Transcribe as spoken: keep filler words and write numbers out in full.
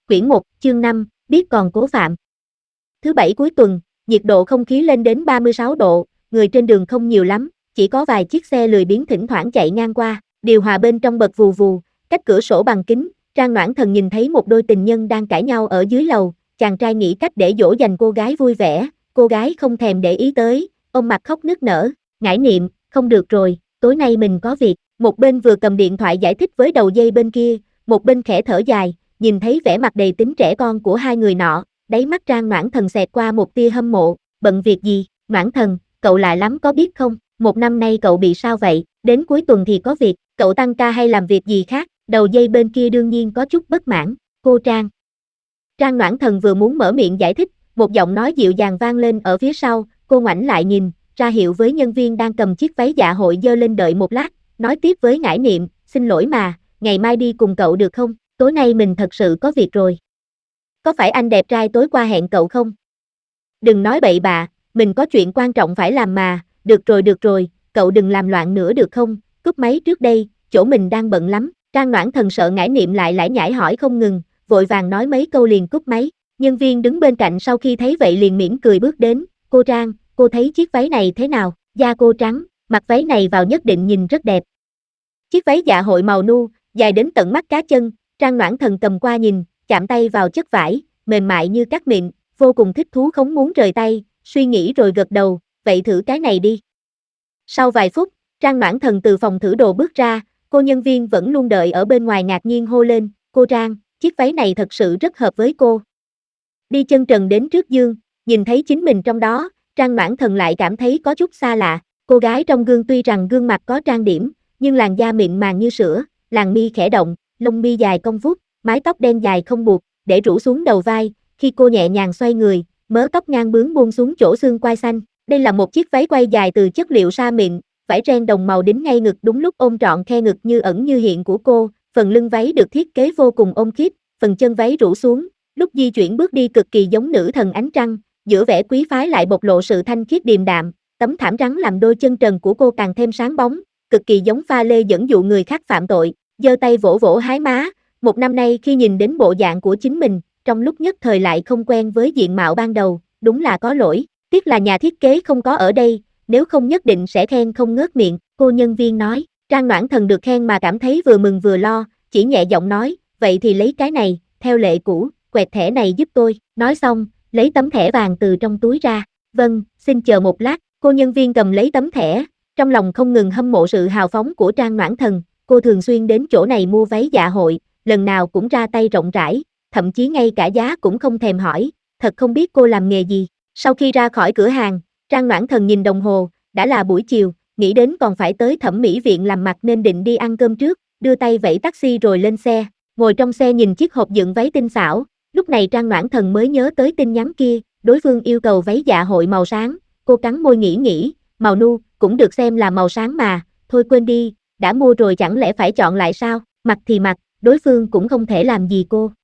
Quyển một, chương năm, biết còn cố phạm. Thứ bảy cuối tuần, nhiệt độ không khí lên đến ba mươi sáu độ, người trên đường không nhiều lắm, chỉ có vài chiếc xe lười biếng thỉnh thoảng chạy ngang qua, điều hòa bên trong bật vù vù, cách cửa sổ bằng kính, Trang Noãn Thần nhìn thấy một đôi tình nhân đang cãi nhau ở dưới lầu, chàng trai nghĩ cách để dỗ dành cô gái vui vẻ, cô gái không thèm để ý tới, ôm mặt khóc nức nở, ngải niệm, không được rồi, tối nay mình có việc, một bên vừa cầm điện thoại giải thích với đầu dây bên kia, một bên khẽ thở dài, nhìn thấy vẻ mặt đầy tính trẻ con của hai người nọ, đáy mắt Trang Noãn Thần xẹt qua một tia hâm mộ, bận việc gì, Noãn Thần, cậu lạ lắm có biết không, một năm nay cậu bị sao vậy, đến cuối tuần thì có việc, cậu tăng ca hay làm việc gì khác, đầu dây bên kia đương nhiên có chút bất mãn, cô Trang. Trang Noãn Thần vừa muốn mở miệng giải thích, một giọng nói dịu dàng vang lên ở phía sau, cô ngoảnh lại nhìn, ra hiệu với nhân viên đang cầm chiếc váy dạ hội giơ lên đợi một lát, nói tiếp với ngải niệm, xin lỗi mà, ngày mai đi cùng cậu được không, tối nay mình thật sự có việc rồi. Có phải anh đẹp trai tối qua hẹn cậu không? Đừng nói bậy bạ, mình có chuyện quan trọng phải làm mà, được rồi được rồi, cậu đừng làm loạn nữa được không, cúp máy trước đây, chỗ mình đang bận lắm, Trang Noãn Thần sợ ngải niệm lại lải nhải hỏi không ngừng, vội vàng nói mấy câu liền cúp máy, nhân viên đứng bên cạnh sau khi thấy vậy liền mỉm cười bước đến, cô Trang, cô thấy chiếc váy này thế nào, da cô trắng, mặc váy này vào nhất định nhìn rất đẹp. Chiếc váy dạ hội màu nu, dài đến tận mắt cá chân, Trang Noãn Thần cầm qua nhìn, chạm tay vào chất vải, mềm mại như cát mịn, vô cùng thích thú không muốn rời tay, suy nghĩ rồi gật đầu, vậy thử cái này đi. Sau vài phút, Trang Noãn Thần từ phòng thử đồ bước ra, cô nhân viên vẫn luôn đợi ở bên ngoài ngạc nhiên hô lên, cô Trang, chiếc váy này thật sự rất hợp với cô. Đi chân trần đến trước gương, nhìn thấy chính mình trong đó, Trang Noãn Thần lại cảm thấy có chút xa lạ, cô gái trong gương tuy rằng gương mặt có trang điểm, nhưng làn da mịn màng như sữa, làn mi khẽ động, lông mi dài cong vút, mái tóc đen dài không buộc, để rủ xuống đầu vai, khi cô nhẹ nhàng xoay người, mớ tóc ngang bướng buông xuống chỗ xương quai xanh. Đây là một chiếc váy quay dài từ chất liệu sa mịn, vải ren đồng màu đính ngay ngực đúng lúc ôm trọn khe ngực như ẩn như hiện của cô, phần lưng váy được thiết kế vô cùng ôm khít, phần chân váy rủ xuống, lúc di chuyển bước đi cực kỳ giống nữ thần ánh trăng, giữa vẻ quý phái lại bộc lộ sự thanh khiết điềm đạm, tấm thảm trắng làm đôi chân trần của cô càng thêm sáng bóng, cực kỳ giống pha lê dẫn dụ người khác phạm tội, giơ tay vỗ vỗ hái má, một năm nay khi nhìn đến bộ dạng của chính mình, trong lúc nhất thời lại không quen với diện mạo ban đầu, đúng là có lỗi, tiếc là nhà thiết kế không có ở đây, nếu không nhất định sẽ khen không ngớt miệng, cô nhân viên nói, Trang Noãn Thần được khen mà cảm thấy vừa mừng vừa lo, chỉ nhẹ giọng nói, vậy thì lấy cái này, theo lệ cũ, quẹt thẻ này giúp tôi, nói xong, lấy tấm thẻ vàng từ trong túi ra, vâng, xin chờ một lát, cô nhân viên cầm lấy tấm thẻ, trong lòng không ngừng hâm mộ sự hào phóng của Trang Noãn Thần, cô thường xuyên đến chỗ này mua váy dạ hội, lần nào cũng ra tay rộng rãi, thậm chí ngay cả giá cũng không thèm hỏi, thật không biết cô làm nghề gì. Sau khi ra khỏi cửa hàng, Trang Noãn Thần nhìn đồng hồ, đã là buổi chiều, nghĩ đến còn phải tới thẩm mỹ viện làm mặt nên định đi ăn cơm trước, đưa tay vẫy taxi rồi lên xe, ngồi trong xe nhìn chiếc hộp dựng váy tinh xảo, lúc này Trang Noãn Thần mới nhớ tới tin nhắn kia, đối phương yêu cầu váy dạ hội màu sáng, cô cắn môi nghĩ nghĩ, màu nu, cũng được xem là màu sáng mà, thôi quên đi, đã mua rồi chẳng lẽ phải chọn lại sao, mặc thì mặc, đối phương cũng không thể làm gì cô.